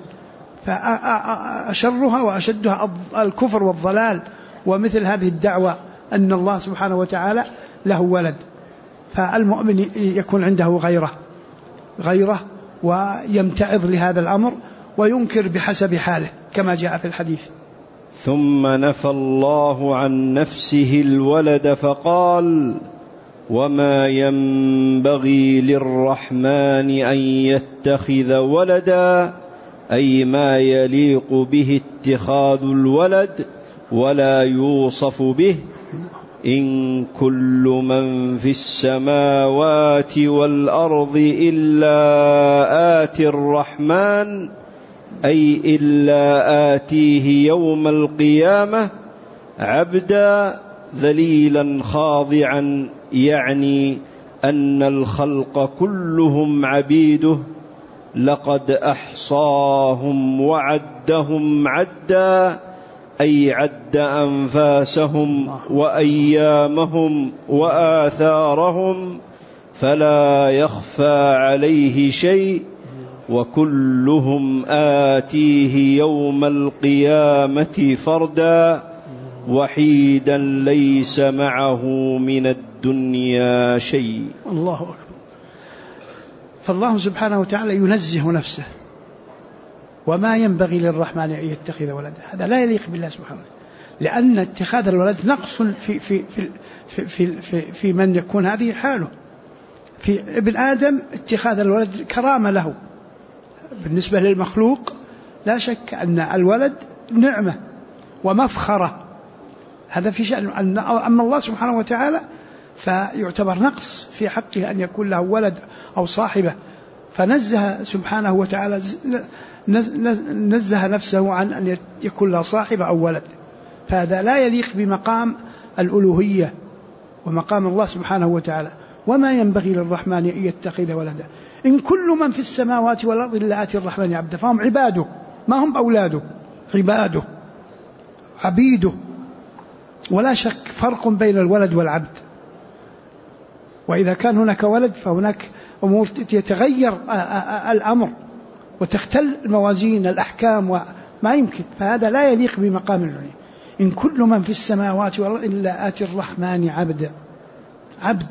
فأشرها وأشدها الكفر والضلال. ومثل هذه الدعوة أن الله سبحانه وتعالى له ولد، فالمؤمن يكون عنده غيرة ويمتعظ لهذا الأمر وينكر بحسب حاله كما جاء في الحديث. ثم نفى الله عن نفسه الولد فقال: وما ينبغي للرحمن أن يتخذ ولدا، أي ما يليق به اتخاذ الولد ولا يوصف به. إن كل من في السماوات والأرض إلا آتي الرحمن، أي إلا آتيه يوم القيامة عبدا ذليلا خاضعا، يعني أن الخلق كلهم عبيده، لقد أحصاهم وعدهم عدا، أي عد أنفاسهم وأيامهم وآثارهم، فلا يخفى عليه شيء، وكلهم آتيه يوم القيامة فردا، وحيدا ليس معه من الدنيا شيء. الله أكبر. فالله سبحانه وتعالى ينزه نفسه، وما ينبغي للرحمن أن يتخذ ولدا، هذا لا يليق بالله سبحانه، لأن اتخاذ الولد نقص في من يكون هذه حاله. في ابن آدم اتخاذ الولد كرامة له، بالنسبة للمخلوق لا شك أن الولد نعمة ومفخرة، هذا في شأن. أما الله سبحانه وتعالى فيعتبر نقص في حقه أن يكون له ولد أو صاحبة، فنزه سبحانه وتعالى نزه نفسه عن أن يكون له صاحبة أو ولد، فهذا لا يليق بمقام الألوهية ومقام الله سبحانه وتعالى. وما ينبغي للرحمن أن يتخذ ولدا، إن كل من في السماوات والأرض إلا آتي الرحمن عبدا، فهم عباده، ما هم أولاده، عباده عبيده. ولا شك فرق بين الولد والعبد، وإذا كان هناك ولد فهناك أمور يتغير الأمر وتختل موازين الأحكام وما يمكن، فهذا لا يليق بمقام العلي. إن كل من في السماوات والأرض إلا آتي الرحمن عبدا، عبد.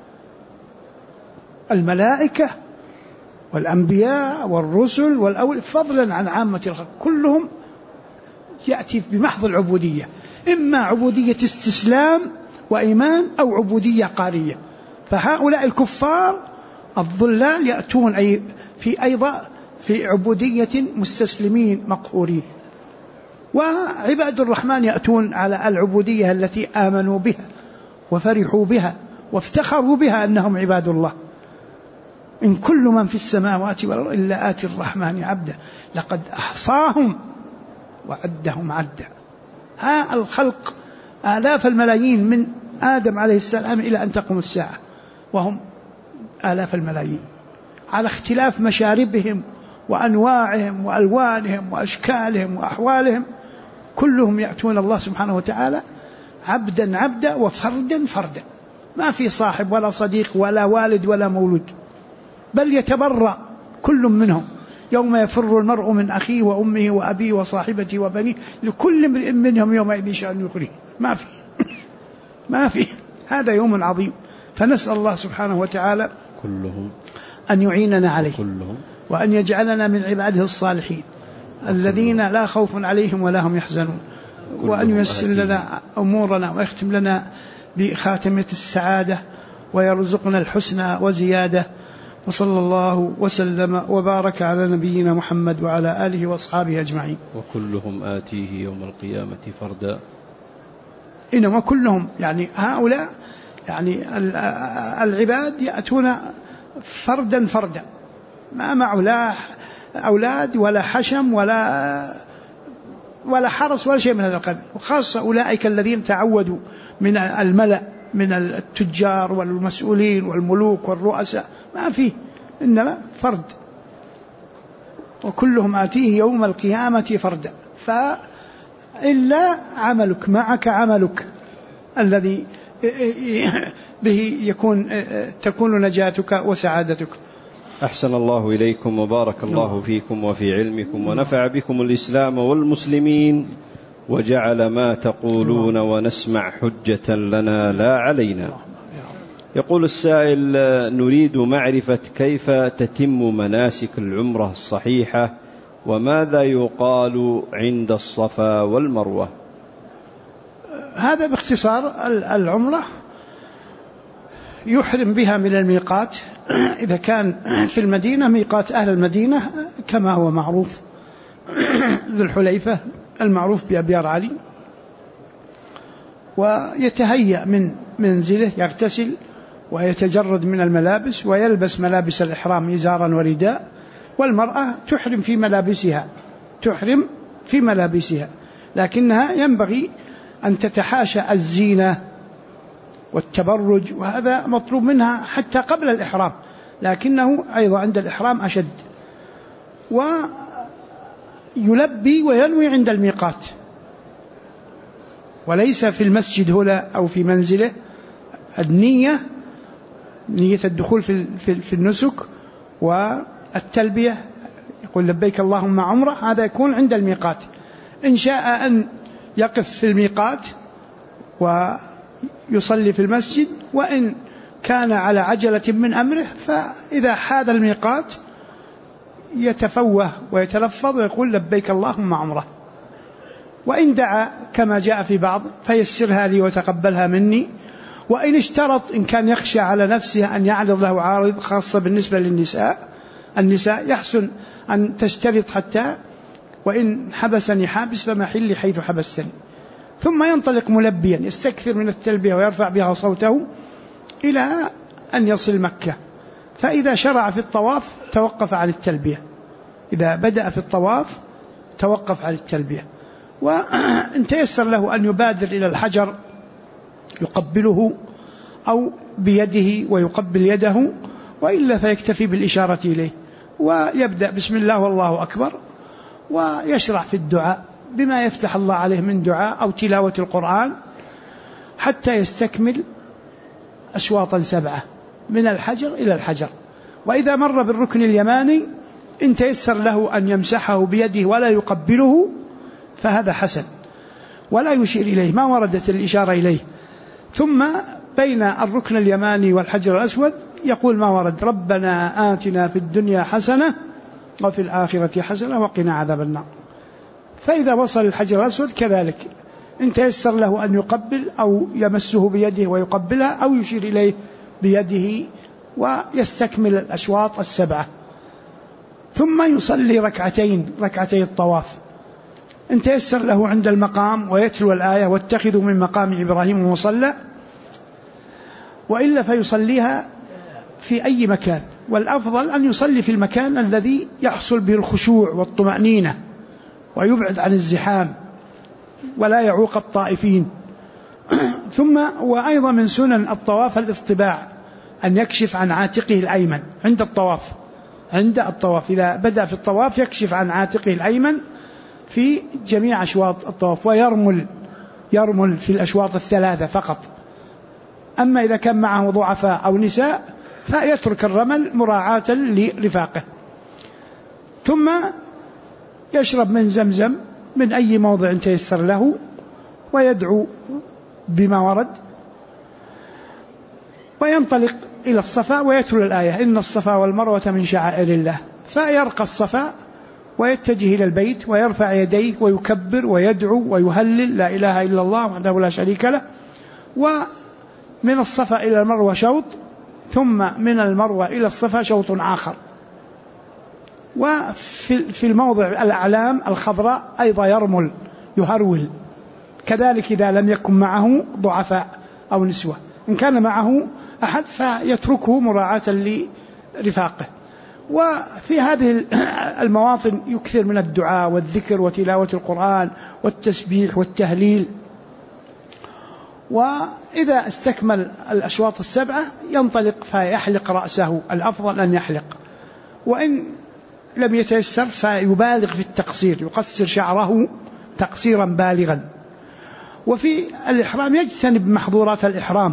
الملائكة والأنبياء والرسل والأولياء فضلا عن عامة الخلق كلهم يأتي بمحض العبودية، إما عبودية استسلام وإيمان أو عبودية قارية. فهؤلاء الكفار الضلال يأتون أيضا في عبودية مستسلمين مقهورين، وعباد الرحمن يأتون على العبودية التي آمنوا بها وفرحوا بها وافتخروا بها أنهم عباد الله. إن كل من في السماوات والأرض إلا آتي الرحمن عبدا، لقد أحصاهم وعدهم عدا. ها الخلق آلاف الملايين من آدم عليه السلام إلى أن تقوم الساعة، وهم آلاف الملايين على اختلاف مشاربهم وأنواعهم وألوانهم وأشكالهم وأحوالهم، كلهم يأتون الله سبحانه وتعالى عبدا عبدا وفردا فردا، ما في صاحب ولا صديق ولا والد ولا مولود، بل يتبرأ كل منهم. يوم يفر المرء من أخيه وأمه وأبيه وصاحبته وبنيه، لكل امرئ منهم يومئذ شأن يغنيه. ما في هذا يوم عظيم، فنسأل الله سبحانه وتعالى كلهم أن يعيننا عليه وأن يجعلنا من عباده الصالحين الذين لا خوف عليهم ولا هم يحزنون، وأن ييسر لنا أمورنا ويختم لنا بخاتمة السعادة ويرزقنا الحسنى وزيادة. وصلى الله وسلم وبارك على نبينا محمد وعلى آله وأصحابه أجمعين. وكلهم آتيه يوم القيامة فردا. إنما كلهم يعني هؤلاء يعني العباد يأتون فردا فردا، ما معه لا أولاد ولا حشم ولا حرس ولا شيء من هذا القبيل، وخاصة أولئك الذين تعودوا من الملأ من التجار والمسؤولين والملوك والرؤساء، ما فيه، إنما فرد. وكلهم آتيه يوم القيامة فردا، فإلا عملك معك عملك الذي به تكون نجاتك وسعادتك. أحسن الله إليكم وبارك الله فيكم وفي علمكم ونفع بكم الإسلام والمسلمين وجعل ما تقولون ونسمع حجة لنا لا علينا. يقول السائل: نريد معرفة كيف تتم مناسك العمرة الصحيحة وماذا يقال عند الصفا والمروة؟ هذا باختصار. العمرة يحرم بها من الميقات إذا كان في المدينة ميقات أهل المدينة كما هو معروف ذو الحليفة المعروف بأبيار علي، ويتهيأ من منزله، يغتسل ويتجرد من الملابس ويلبس ملابس الإحرام إزارا ورداء. والمرأة تحرم في ملابسها لكنها ينبغي أن تتحاشى الزينة والتبرج، وهذا مطلوب منها حتى قبل الإحرام، لكنه أيضا عند الإحرام أشد. ويلبي وينوي عند الميقات وليس في المسجد هنا أو في منزله. نية الدخول في النسك والتلبية، يقول لبيك اللهم عمرة، هذا يكون عند الميقات. إن شاء أن يقف في الميقات ويصلي في المسجد، وإن كان على عجلة من أمره فإذا حاذ الميقات يتفوه ويتلفظ ويقول لبيك اللهم عمرة. وإن دعا كما جاء في بعض فيسرها لي وتقبلها مني. وإن اشترط، إن كان يخشى على نفسه أن يعرض له عارض، خاصة بالنسبة النساء يحسن أن تشترط حتى وإن حبسني حابس فمحلي حيث حبستني. ثم ينطلق ملبيا، يستكثر من التلبية ويرفع بها صوته إلى أن يصل مكة. فإذا شرع في الطواف توقف عن التلبية، إذا بدأ في الطواف توقف عن التلبية. وإن تيسر له أن يبادر إلى الحجر يقبله أو بيده ويقبل يده، وإلا فيكتفي بالإشارة إليه ويبدأ بسم الله والله أكبر، ويشرع في الدعاء بما يفتح الله عليه من دعاء أو تلاوة القرآن حتى يستكمل أشواطا 7 من الحجر إلى الحجر. وإذا مر بالركن اليماني إن تيسر له أن يمسحه بيده ولا يقبله فهذا حسن، ولا يشير إليه، ما وردت الإشارة إليه. ثم بين الركن اليماني والحجر الأسود يقول ما ورد: ربنا آتنا في الدنيا حسنة وفي الآخرة حسنة وقنا عذاب النار. فإذا وصل الحجر الأسود كذلك إن تيسر له أن يقبل أو يمسه بيده ويقبلها أو يشير إليه بيده ويستكمل الأشواط 7. ثم يصلي ركعتي الطواف إن تيسر له عند المقام ويتلو الآية واتخذوا من مقام إبراهيم مصلى، وإلا فيصليها في أي مكان. والأفضل أن يصلي في المكان الذي يحصل به الخشوع والطمأنينة ويبعد عن الزحام ولا يعوق الطائفين. ثم وأيضا من سنن الطواف الاصطباع، أن يكشف عن عاتقه الأيمن عند الطواف إذا بدأ في الطواف يكشف عن عاتقه الأيمن في جميع أشواط الطواف، ويرمل في الأشواط 3 فقط. أما إذا كان معه ضعفاء أو نساء فيترك الرمل مراعاة لرفاقه. ثم يشرب من زمزم من أي موضع تيسر له ويدعو بما ورد، وينطلق إلى الصفا ويتلو الآية: إن الصفا والمروة من شعائر الله. فيرقى الصفا ويتجه إلى البيت ويرفع يديه ويكبر ويدعو ويهلل لا إله إلا الله وحده لا شريك له. ومن الصفا إلى المروة شوط، ثم من المروة إلى الصفا شوط آخر. وفي الموضع الأعلام الخضراء أيضا يهرول كذلك إذا لم يكن معه ضعفاء أو نسوة. إن كان معه أحد فيتركه مراعاة لرفاقه. وفي هذه المواطن يكثر من الدعاء والذكر وتلاوة القرآن والتسبيح والتهليل. وإذا استكمل الأشواط 7 ينطلق فيحلق رأسه، الأفضل أن يحلق، وإن لم يتيسر فيبالغ في التقصير، يقصر شعره تقصيرا بالغا. وفي الإحرام يجتنب محظورات الإحرام،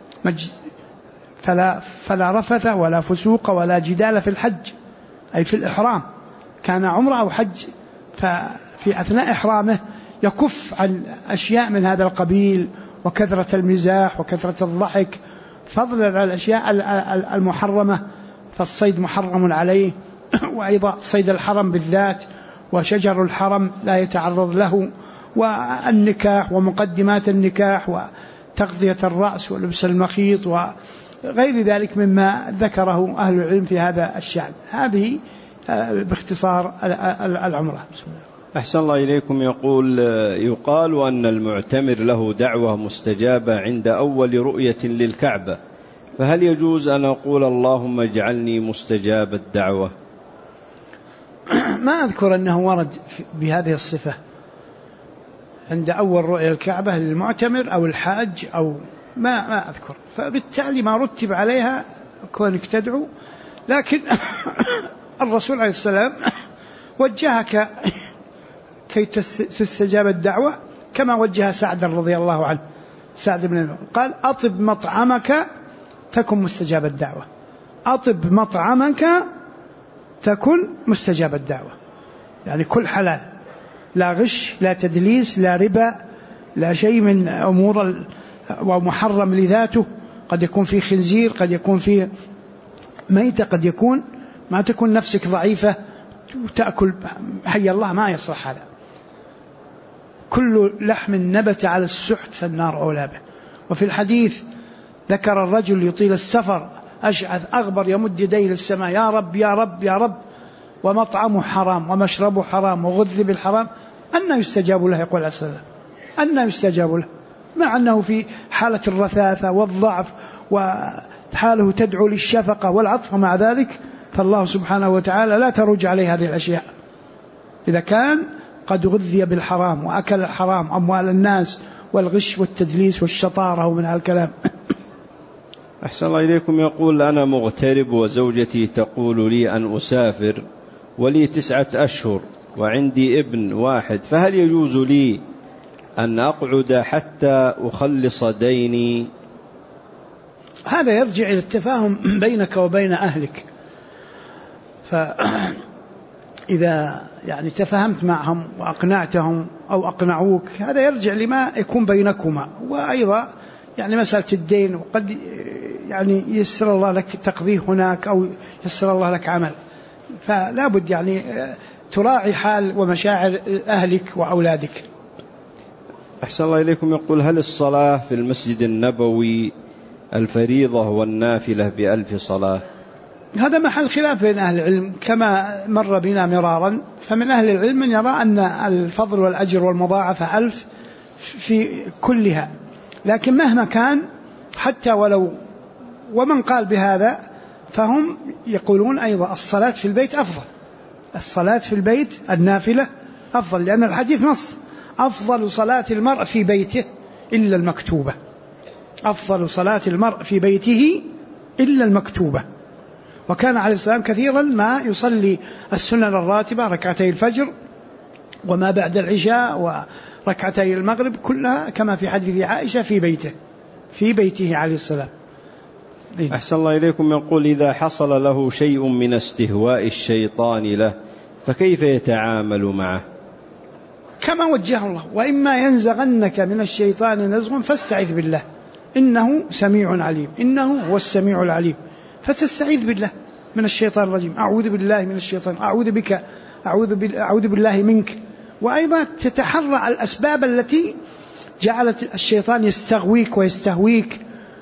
فلا رفث ولا فسوق ولا جدال في الحج، أي في الإحرام، كان عمره أو حج، ففي أثناء إحرامه يكف عن أشياء من هذا القبيل، وكثرة المزاح وكثرة الضحك، فضلا عن الأشياء المحرمة، فالصيد محرم عليه، وأيضا صيد الحرم بالذات، وشجر الحرم لا يتعرض له، والنكاح ومقدمات النكاح وتغطية الرأس ولبس المخيط وغير ذلك مما ذكره أهل العلم في هذا الشأن. هذه باختصار العمرة. بسم الله. أحسن الله إليكم. يقال أن المعتمر له دعوة مستجابة عند أول رؤية للكعبة، فهل يجوز أن أقول اللهم اجعلني مستجاب الدعوة؟ ما أذكر أنه ورد بهذه الصفة عند أول رؤية الكعبة للمعتمر أو الحاج، أو ما أذكر، فبالتالي ما رتب عليها كونك تدعو. لكن الرسول عليه السلام وجهك كي تستجاب الدعوة كما وجه سعد رضي الله عنه، سعد بن قال أطب مطعمك تكن مستجاب الدعوة، أطب مطعمك تكن مستجاب الدعوة، يعني كل حلال، لا غش لا تدليس لا ربا لا شيء من أمور ومحرم لذاته، قد يكون في خنزير، قد يكون في ميتة، قد يكون ما تكون نفسك ضعيفة وتأكل حي الله، ما يصلح هذا. كل لحم نبت على السحت فالنار أولى به. وفي الحديث ذكر الرجل يطيل السفر أشعث أغبر يمد يديه للسماء يا رب يا رب يا رب، ومطعمه حرام ومشربه حرام وغذي بالحرام، أن يستجاب له؟ يقول عليه السلام أن يستجاب له، مع أنه في حالة الرثاثة والضعف وحاله تدعو للشفقة والعطف، مع ذلك فالله سبحانه وتعالى لا ترج عليه هذه الأشياء إذا كان قد غذي بالحرام وأكل الحرام أموال الناس والغش والتدليس والشطارة ومن هالكلام. أحسن الله إليكم. يقول أنا مغترب وزوجتي تقول لي أن أسافر ولي 9 أشهر وعندي ابن واحد، فهل يجوز لي أن أقعد حتى أخلص ديني؟ هذا يرجع إلى التفاهم بينك وبين أهلك، فإذا يعني تفاهمت معهم وأقنعتهم أو أقنعوك، هذا يرجع لما يكون بينكما. وأيضا يعني مسألة الدين، وقد يعني يسر الله لك تقضيه هناك أو يسر الله لك عمل، فلا بد يعني تراعي حال ومشاعر أهلك وأولادك. أحسن الله إليكم. يقول هل الصلاة في المسجد النبوي الفريضة والنافلة ب1000 صلاة؟ هذا محل خلاف بين أهل العلم كما مر بنا مرارا، فمن أهل العلم من يرى أن الفضل والأجر والمضاعفة 1000 في كلها، لكن مهما كان حتى ولو، ومن قال بهذا فهم يقولون أيضا الصلاة في البيت أفضل، الصلاة في البيت النافلة أفضل، لأن الحديث نص أفضل صلاة المرء في بيته إلا المكتوبة، أفضل صلاة المرء في بيته إلا المكتوبة. وكان عليه السلام كثيرا ما يصلي السنن الراتبة، ركعتي الفجر وما بعد العشاء وركعتي المغرب، كلها كما في حديث عائشة في بيته عليه السلام. أحسن الله إليكم. يقول إذا حصل له شيء من استهواء الشيطان له فكيف يتعامل معه؟ كما وجه الله وإما ينزغنك من الشيطان نزغ فاستعذ بالله إنه سميع عليم، إنه هو السميع العليم، فتستعيذ بالله من الشيطان الرجيم، أعوذ بالله من الشيطان، أعوذ بك، أعوذ بالله منك. وأيضا تتحرى الأسباب التي جعلت الشيطان يستغويك ويستهويك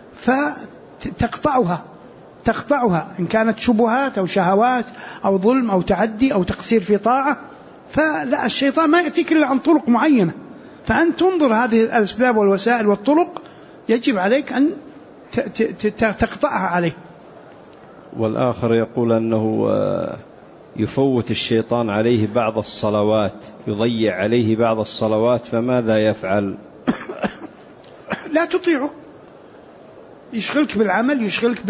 تقطعها إن كانت شبهات أو شهوات أو ظلم أو تعدي أو تقصير في طاعة، فلا، الشيطان ما يأتيك إلا عن طرق معينة، فأن تنظر هذه الأسباب والوسائل والطرق يجب عليك أن تقطعها عليه. والآخر يقول أنه يفوت الشيطان عليه بعض الصلوات، يضيع عليه بعض الصلوات، فماذا يفعل؟ لا تطيعه، يشغلك بالعمل، يشغلك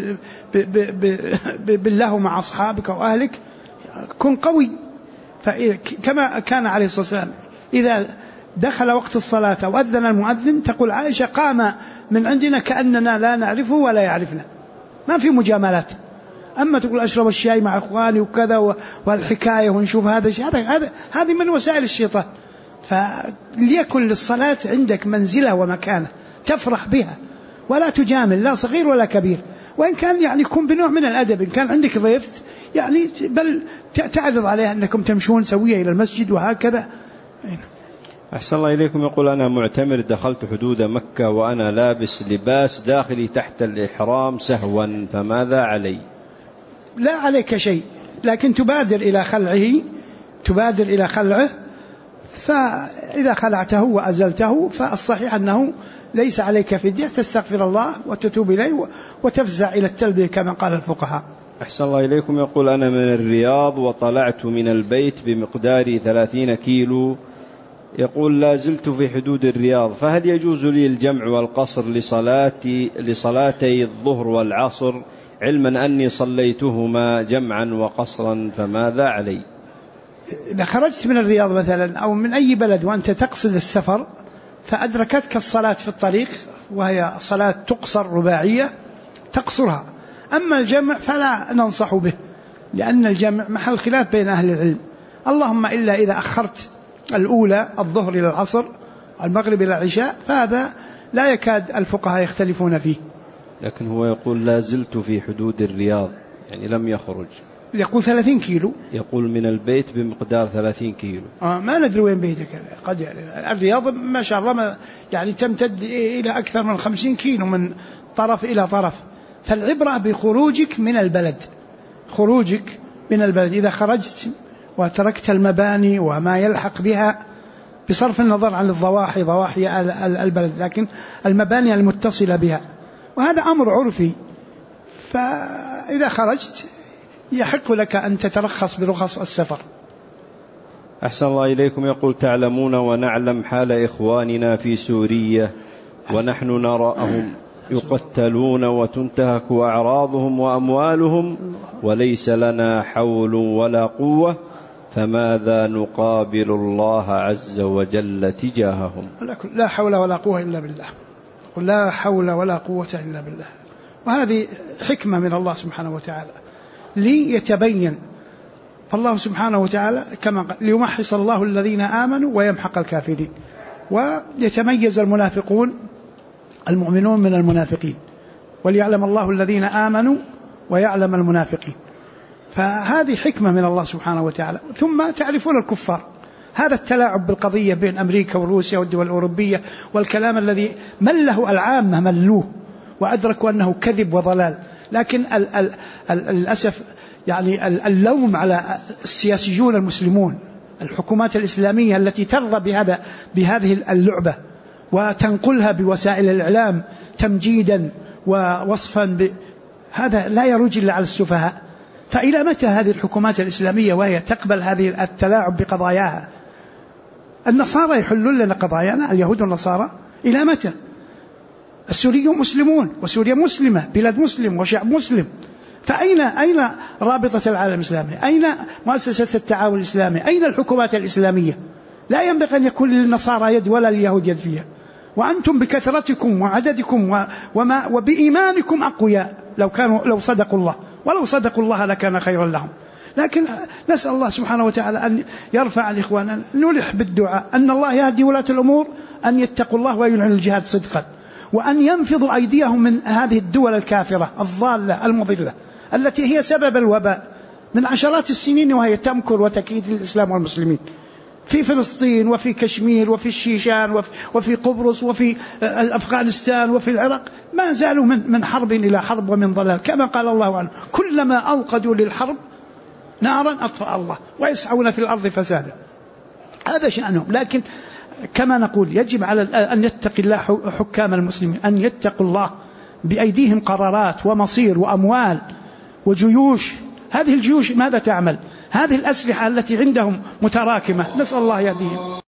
بالله مع أصحابك وأهلك، كن قوي. كما كان عليه الصلاة والسلام إذا دخل وقت الصلاة وأذن المؤذن تقول عائشة قام من عندنا كأننا لا نعرفه ولا يعرفنا، ما في مجاملات. أما تقول أشرب الشاي مع إخواني وكذا والحكاية ونشوف هذا الشيء، هذه من وسائل الشيطان. فليكن للصلاة عندك منزلة ومكانة تفرح بها، ولا تجامل لا صغير ولا كبير، وإن كان يعني يكون بنوع من الأدب. إن كان عندك ضيف يعني بل تعرض عليه أنكم تمشون سوية إلى المسجد وهكذا. أحسن الله إليكم. يقول أنا معتمر دخلت حدود مكة وأنا لابس لباس داخلي تحت الإحرام سهوا، فماذا علي؟ لا عليك شيء، لكن تبادر إلى خلعه، فإذا خلعته وأزلته فالصحيح أنه ليس عليك فدية، تستغفر الله وتتوب إليه وتفزع إلى التلبية كما قال الفقهاء. أحسن الله إليكم. يقول أنا من الرياض وطلعت من البيت بمقدار 30 كيلو، يقول لا زلت في حدود الرياض، فهل يجوز لي الجمع والقصر لصلاتي الظهر والعصر، علما أني صليتهما جمعا وقصرا، فماذا علي؟ إذا خرجت من الرياض مثلا أو من أي بلد وأنت تقصد السفر فأدركتك الصلاة في الطريق وهي صلاة تقصر رباعية تقصرها. أما الجمع فلا ننصح به، لأن الجمع محل خلاف بين أهل العلم، اللهم إلا إذا أخرت الأولى الظهر إلى العصر المغرب إلى العشاء، فهذا لا يكاد الفقهاء يختلفون فيه. لكن هو يقول لا زلت في حدود الرياض، يعني لم يخرج. يقول 30 كيلو، يقول من البيت بمقدار 30 كيلو. ما ندري وين بيتك، قد الرياض ما شاء الله يعني تمتد إلى أكثر من 50 كيلو من طرف إلى طرف. فالعبرة بخروجك من البلد، خروجك من البلد. إذا خرجت وتركت المباني وما يلحق بها بصرف النظر عن ضواحي البلد، لكن المباني المتصلة بها، وهذا أمر عرفي، فإذا خرجت يحق لك أن تترخص برخص السفر. أحسن الله إليكم. يقول تعلمون ونعلم حال إخواننا في سوريا، ونحن نراهم يقتلون وتنتهك أعراضهم وأموالهم، وليس لنا حول ولا قوة، فماذا نقابل الله عز وجل تجاههم؟ لا حول ولا قوة إلا بالله، لا حول ولا قوة إلا بالله. وهذه حكمة من الله سبحانه وتعالى ليتبين، فالله سبحانه وتعالى كما قال ليمحص الله الذين آمنوا ويمحق الكافرين، ويتميز المؤمنون من المنافقين، وليعلم الله الذين آمنوا ويعلم المنافقين. فهذه حكمة من الله سبحانه وتعالى. ثم تعرفون الكفار، هذا التلاعب بالقضية بين أمريكا وروسيا والدول الأوروبية والكلام الذي مله العامة ملوه وأدركوا أنه كذب وضلال، لكن للأسف يعني اللوم على السياسيون المسلمون، الحكومات الإسلامية التي ترضى بهذه اللعبة وتنقلها بوسائل الإعلام تمجيدا ووصفا هذا لا يروج إلا على السفهاء. فإلى متى هذه الحكومات الإسلامية وهي تقبل هذه التلاعب بقضاياها؟ النصارى يحلون لنا قضايانا، اليهود والنصارى، إلى متى؟ السوريون مسلمون وسوريا مسلمة، بلاد مسلم وشعب مسلم، فأين رابطة العالم الإسلامي؟ أين مؤسسة التعاون الإسلامي؟ أين الحكومات الإسلامية؟ لا ينبغي أن يكون للنصارى يد ولا لليهود يد فيها، وأنتم بكثرتكم وعددكم وبإيمانكم أقوياء لو صدقوا الله، ولو صدقوا الله لكان خيرا لهم. لكن نسأل الله سبحانه وتعالى أن يرفع عن إخواننا، نلح بالدعاء أن الله يهدي ولاة الأمور أن يتقوا الله ويعلنوا الجهاد صدقا، وأن ينفضوا أيديهم من هذه الدول الكافرة الضالة المضلة التي هي سبب الوباء من عشرات السنين، وهي تمكر وتكيد الإسلام والمسلمين في فلسطين وفي كشمير وفي الشيشان وفي قبرص وفي أفغانستان وفي العراق، ما زالوا من حرب إلى حرب ومن ضلال، كما قال الله عنه كلما أوقدوا للحرب نارا أطفأ الله ويسعون في الأرض فسادا. هذا شأنهم. لكن كما نقول يجب على أن يتقي الله حكام المسلمين، أن يتقوا الله، بأيديهم قرارات ومصير وأموال وجيوش. هذه الجيوش ماذا تعمل؟ هذه الأسلحة التي عندهم متراكمة، نسأل الله يهديهم.